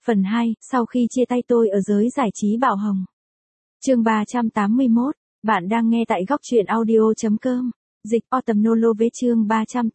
Phần 2, sau khi chia tay tôi ở giới giải trí Bạo Hồng. Chương 381, bạn đang nghe tại góc truyện audio.com. Dịch Autumnolo với chương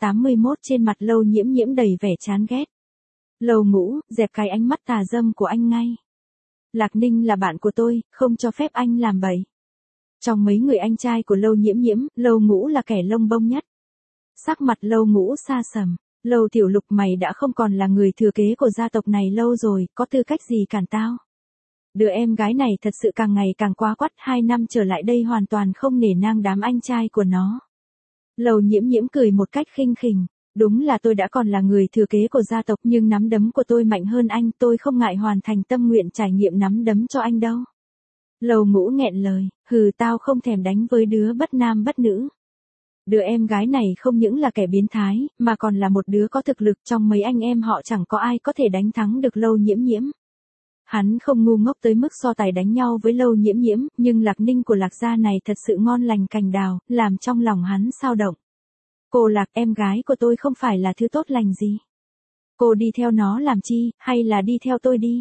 381 trên mặt Lâu Nhiễm Nhiễm đầy vẻ chán ghét. Lâu Ngũ, dẹp cái ánh mắt tà dâm của anh ngay. Lạc Ninh là bạn của tôi, không cho phép anh làm bậy. Trong mấy người anh trai của Lâu Nhiễm Nhiễm, Lâu Ngũ là kẻ lông bông nhất. Sắc mặt Lâu Ngũ xa sầm. Lâu Tiểu Lục, mày đã không còn là người thừa kế của gia tộc này lâu rồi, có tư cách gì cản tao? Đứa em gái này thật sự càng ngày càng quá quắt, 2 năm trở lại đây hoàn toàn không nể nang đám anh trai của nó. Lâu Nhiễm Nhiễm cười một cách khinh khỉnh. Đúng là tôi đã còn là người thừa kế của gia tộc, nhưng nắm đấm của tôi mạnh hơn anh, tôi không ngại hoàn thành tâm nguyện trải nghiệm nắm đấm cho anh đâu. Lâu Ngũ nghẹn lời, tao không thèm đánh với đứa bất nam bất nữ. Đứa em gái này không những là kẻ biến thái, mà còn là một đứa có thực lực, trong mấy anh em họ chẳng có ai có thể đánh thắng được Lâu Nhiễm Nhiễm. Hắn không ngu ngốc tới mức so tài đánh nhau với Lâu Nhiễm Nhiễm, nhưng Lạc Ninh của Lạc gia này thật sự ngon lành cành đào, làm trong lòng hắn xao động. Cô Lạc, em gái của tôi không phải là thứ tốt lành gì. Cô đi theo nó làm chi, hay là đi theo tôi đi?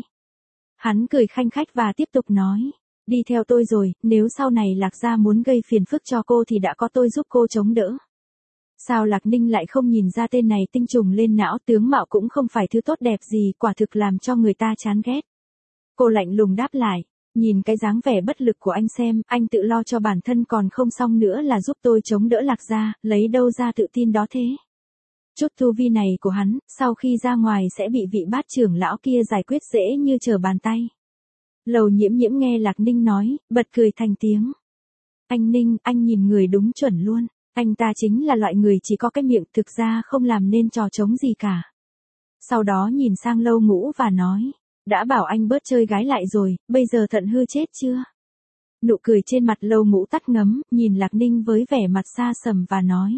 Hắn cười khanh khách và tiếp tục nói. Đi theo tôi rồi, nếu sau này Lạc gia muốn gây phiền phức cho cô thì đã có tôi giúp cô chống đỡ. Sao Lạc Ninh lại không nhìn ra tên này tinh trùng lên não, tướng mạo cũng không phải thứ tốt đẹp gì, quả thực làm cho người ta chán ghét. Cô lạnh lùng đáp lại, nhìn cái dáng vẻ bất lực của anh xem, anh tự lo cho bản thân còn không xong nữa là giúp tôi chống đỡ Lạc gia, lấy đâu ra tự tin đó thế? Chút tu vi này của hắn, sau khi ra ngoài sẽ bị vị bát trưởng lão kia giải quyết dễ như trở bàn tay. Lâu Nhiễm Nhiễm nghe Lạc Ninh nói, bật cười thành tiếng. Anh Ninh, anh nhìn người đúng chuẩn luôn. Anh ta chính là loại người chỉ có cái miệng, thực ra không làm nên trò trống gì cả. Sau đó nhìn sang Lâu Ngũ và nói, đã bảo anh bớt chơi gái lại rồi, bây giờ thận hư chết chưa? Nụ cười trên mặt Lâu Ngũ tắt ngấm, nhìn Lạc Ninh với vẻ mặt xa sầm và nói.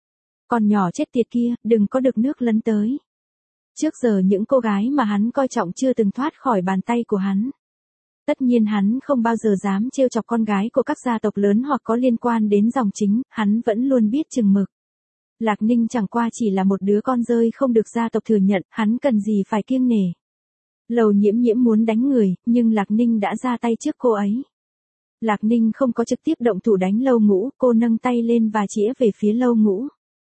Con nhỏ chết tiệt kia, đừng có được nước lấn tới. Trước giờ những cô gái mà hắn coi trọng chưa từng thoát khỏi bàn tay của hắn. Tất nhiên hắn không bao giờ dám trêu chọc con gái của các gia tộc lớn hoặc có liên quan đến dòng chính, hắn vẫn luôn biết chừng mực. Lạc Ninh chẳng qua chỉ là một đứa con rơi không được gia tộc thừa nhận, hắn cần gì phải kiêng nể. Lâu Nhiễm Nhiễm muốn đánh người, nhưng Lạc Ninh đã ra tay trước cô ấy. Lạc Ninh không có trực tiếp động thủ đánh Lâu Ngũ, cô nâng tay lên và chĩa về phía Lâu Ngũ.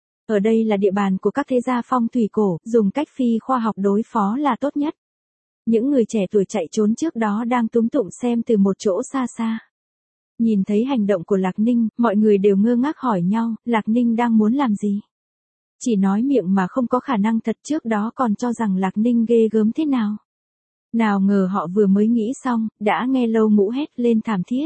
Ở đây là địa bàn của các thế gia phong thủy cổ, dùng cách phi khoa học đối phó là tốt nhất. Những người trẻ tuổi chạy trốn trước đó đang túm tụm xem từ một chỗ xa xa. Nhìn thấy hành động của Lạc Ninh, mọi người đều ngơ ngác hỏi nhau, Lạc Ninh đang muốn làm gì? Chỉ nói miệng mà không có khả năng thật, trước đó còn cho rằng Lạc Ninh ghê gớm thế nào. Nào ngờ họ vừa mới nghĩ xong, đã nghe Lâu Ngũ hét lên thảm thiết.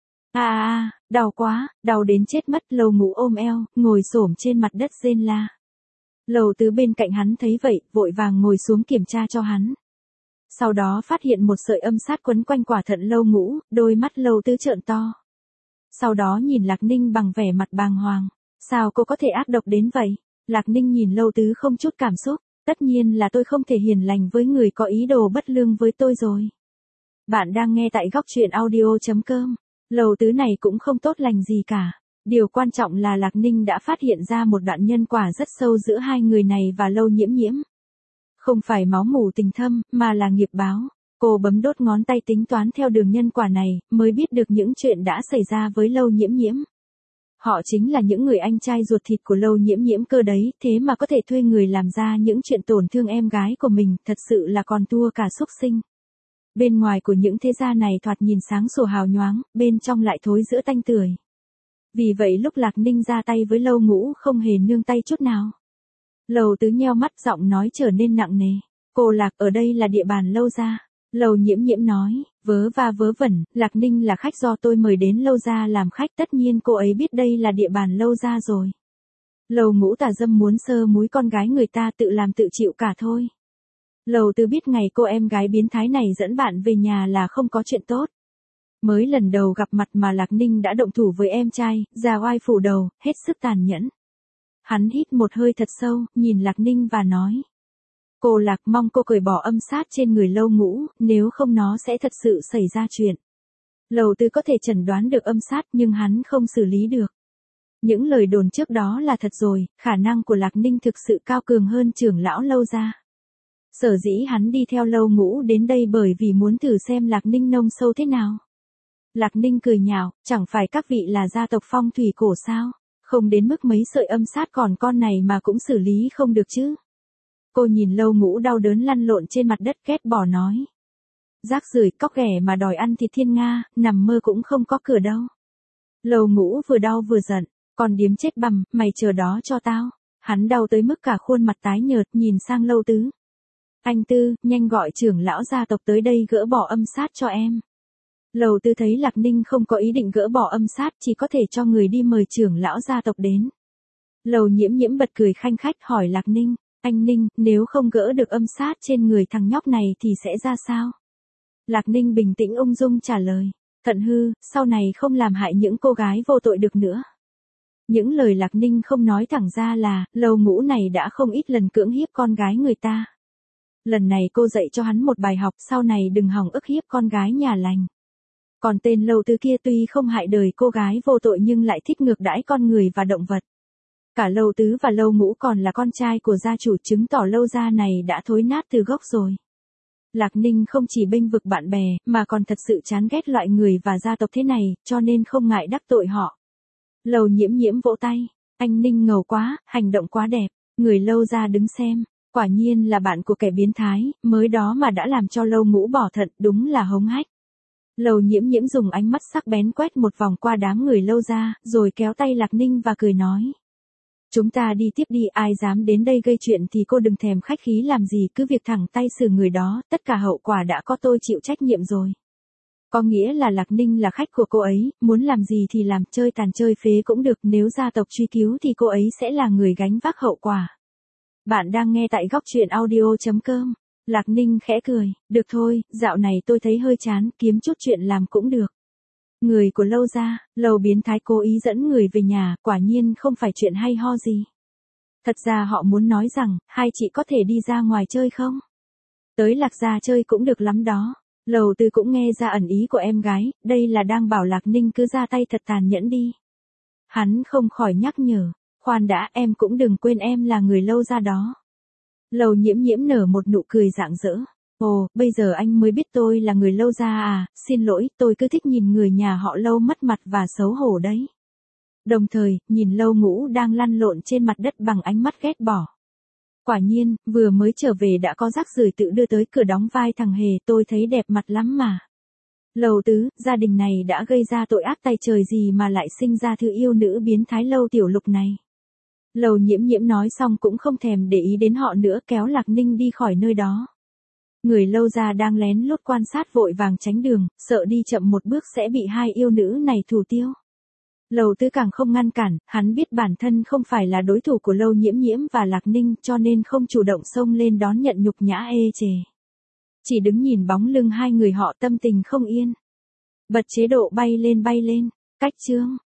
Đau quá, đau đến chết mất. Lâu Ngũ ôm eo, ngồi xổm trên mặt đất rên la. Lâu Tứ bên cạnh hắn thấy vậy, vội vàng ngồi xuống kiểm tra cho hắn. Sau đó phát hiện một sợi âm sát quấn quanh quả thận Lâu Ngũ, đôi mắt Lâu Tứ trợn to. Sau đó nhìn Lạc Ninh bằng vẻ mặt bàng hoàng. Sao cô có thể ác độc đến vậy? Lạc Ninh nhìn Lâu Tứ không chút cảm xúc. Tất nhiên là tôi không thể hiền lành với người có ý đồ bất lương với tôi rồi. Bạn đang nghe tại góc truyện audio.com. Lâu Tứ này cũng không tốt lành gì cả. Điều quan trọng là Lạc Ninh đã phát hiện ra một đoạn nhân quả rất sâu giữa hai người này và Lâu Nhiễm Nhiễm. Không phải máu mủ tình thâm, mà là nghiệp báo. Cô bấm đốt ngón tay tính toán theo đường nhân quả này, mới biết được những chuyện đã xảy ra với Lâu Nhiễm Nhiễm. Họ chính là những người anh trai ruột thịt của Lâu Nhiễm Nhiễm cơ đấy, thế mà có thể thuê người làm ra những chuyện tổn thương em gái của mình, thật sự là còn thua cả súc sinh. Bên ngoài của những thế gia này thoạt nhìn sáng sủa hào nhoáng, bên trong lại thối rữa tanh tưởi. Vì vậy lúc Lạc Ninh ra tay với Lâu Ngũ không hề nương tay chút nào. Lâu Tứ nheo mắt, giọng nói trở nên nặng nề. Cô Lạc, ở đây là địa bàn Lâu gia. Lâu Nhiễm Nhiễm nói, vớ va vớ vẩn, Lạc Ninh là khách do tôi mời đến Lâu gia làm khách, tất nhiên cô ấy biết đây là địa bàn Lâu gia rồi. Lâu Ngũ tà dâm muốn sơ múi con gái người ta, tự làm tự chịu cả thôi. Lâu Tứ biết ngày cô em gái biến thái này dẫn bạn về nhà là không có chuyện tốt. Mới lần đầu gặp mặt mà Lạc Ninh đã động thủ với em trai, già oai phủ đầu, hết sức tàn nhẫn. Hắn hít một hơi thật sâu, nhìn Lạc Ninh và nói. Cô Lạc, mong cô cởi bỏ âm sát trên người Lâu Ngũ, nếu không nó sẽ thật sự xảy ra chuyện. Lâu Tứ có thể chẩn đoán được âm sát nhưng hắn không xử lý được. Những lời đồn trước đó là thật rồi, khả năng của Lạc Ninh thực sự cao cường hơn trưởng lão Lâu gia. Sở dĩ hắn đi theo Lâu Ngũ đến đây bởi vì muốn thử xem Lạc Ninh nông sâu thế nào. Lạc Ninh cười nhạo, chẳng phải các vị là gia tộc phong thủy cổ sao, không đến mức mấy sợi âm sát còn con này mà cũng xử lý không được chứ. Cô nhìn Lâu Ngũ đau đớn lăn lộn trên mặt đất ghét bỏ nói. Rác rưởi cóc ghẻ mà đòi ăn thịt thiên nga, nằm mơ cũng không có cửa đâu. Lâu Ngũ vừa đau vừa giận, con điếm chết bằm, mày chờ đó cho tao. Hắn đau tới mức cả khuôn mặt tái nhợt nhìn sang Lâu Tứ. Anh Tư, nhanh gọi trưởng lão gia tộc tới đây gỡ bỏ âm sát cho em. Lâu Tư thấy Lạc Ninh không có ý định gỡ bỏ âm sát chỉ có thể cho người đi mời trưởng lão gia tộc đến. Lâu Nhiễm Nhiễm bật cười khanh khách hỏi Lạc Ninh, anh Ninh, nếu không gỡ được âm sát trên người thằng nhóc này thì sẽ ra sao? Lạc Ninh bình tĩnh ung dung trả lời, Thận hư, sau này không làm hại những cô gái vô tội được nữa. Những lời Lạc Ninh không nói thẳng ra là, Lâu Ngũ này đã không ít lần cưỡng hiếp con gái người ta. Lần này cô dạy cho hắn một bài học, sau này đừng hòng ức hiếp con gái nhà lành. Còn tên Lâu Tứ kia tuy không hại đời cô gái vô tội nhưng lại thích ngược đãi con người và động vật. Cả Lâu Tứ và Lâu Ngũ còn là con trai của gia chủ, chứng tỏ Lâu gia này đã thối nát từ gốc rồi. Lạc Ninh không chỉ bênh vực bạn bè, mà còn thật sự chán ghét loại người và gia tộc thế này, cho nên không ngại đắc tội họ. Lâu Nhiễm Nhiễm vỗ tay, anh Ninh ngầu quá, hành động quá đẹp, người Lâu gia đứng xem, quả nhiên là bạn của kẻ biến thái, mới đó mà đã làm cho Lâu Ngũ bỏ thận, đúng là hống hách. Lâu Nhiễm Nhiễm dùng ánh mắt sắc bén quét một vòng qua đám người Lâu gia, rồi kéo tay Lạc Ninh và cười nói. Chúng ta đi tiếp đi, ai dám đến đây gây chuyện thì cô đừng thèm khách khí làm gì, cứ việc thẳng tay xử người đó, tất cả hậu quả đã có tôi chịu trách nhiệm rồi. Có nghĩa là Lạc Ninh là khách của cô ấy, muốn làm gì thì làm, chơi tàn chơi phế cũng được, nếu gia tộc truy cứu thì cô ấy sẽ là người gánh vác hậu quả. Bạn đang nghe tại góc truyện audio.com. Lạc Ninh khẽ cười, được thôi, dạo này tôi thấy hơi chán, kiếm chút chuyện làm cũng được. Người của Lâu gia, Lâu biến thái cố ý dẫn người về nhà, quả nhiên không phải chuyện hay ho gì. Thật ra họ muốn nói rằng, hai chị có thể đi ra ngoài chơi không? Tới Lạc gia chơi cũng được lắm đó. Lâu Tư cũng nghe ra ẩn ý của em gái, đây là đang bảo Lạc Ninh cứ ra tay thật tàn nhẫn đi. Hắn không khỏi nhắc nhở, khoan đã, em cũng đừng quên em là người Lâu gia đó. Lâu Nhiễm Nhiễm nở một nụ cười rạng rỡ. Ồ, bây giờ anh mới biết tôi là người Lâu gia à, xin lỗi, tôi cứ thích nhìn người nhà họ Lâu mất mặt và xấu hổ đấy. Đồng thời, nhìn Lâu Ngũ đang lăn lộn trên mặt đất bằng ánh mắt ghét bỏ. Quả nhiên, vừa mới trở về đã có rác rưởi tự đưa tới cửa đóng vai thằng Hề, tôi thấy đẹp mặt lắm mà. Lâu Tứ, gia đình này đã gây ra tội ác tay trời gì mà lại sinh ra thứ yêu nữ biến thái Lâu Tiểu Lục này. Lâu Nhiễm Nhiễm nói xong cũng không thèm để ý đến họ nữa, kéo Lạc Ninh đi khỏi nơi đó. Người Lâu gia đang lén lút quan sát vội vàng tránh đường, sợ đi chậm một bước sẽ bị hai yêu nữ này thủ tiêu. Lâu Tứ càng không ngăn cản, hắn biết bản thân không phải là đối thủ của Lâu Nhiễm Nhiễm và Lạc Ninh cho nên không chủ động xông lên đón nhận nhục nhã ê chề. Chỉ đứng nhìn bóng lưng hai người họ tâm tình không yên. Bật chế độ bay lên, cách chương.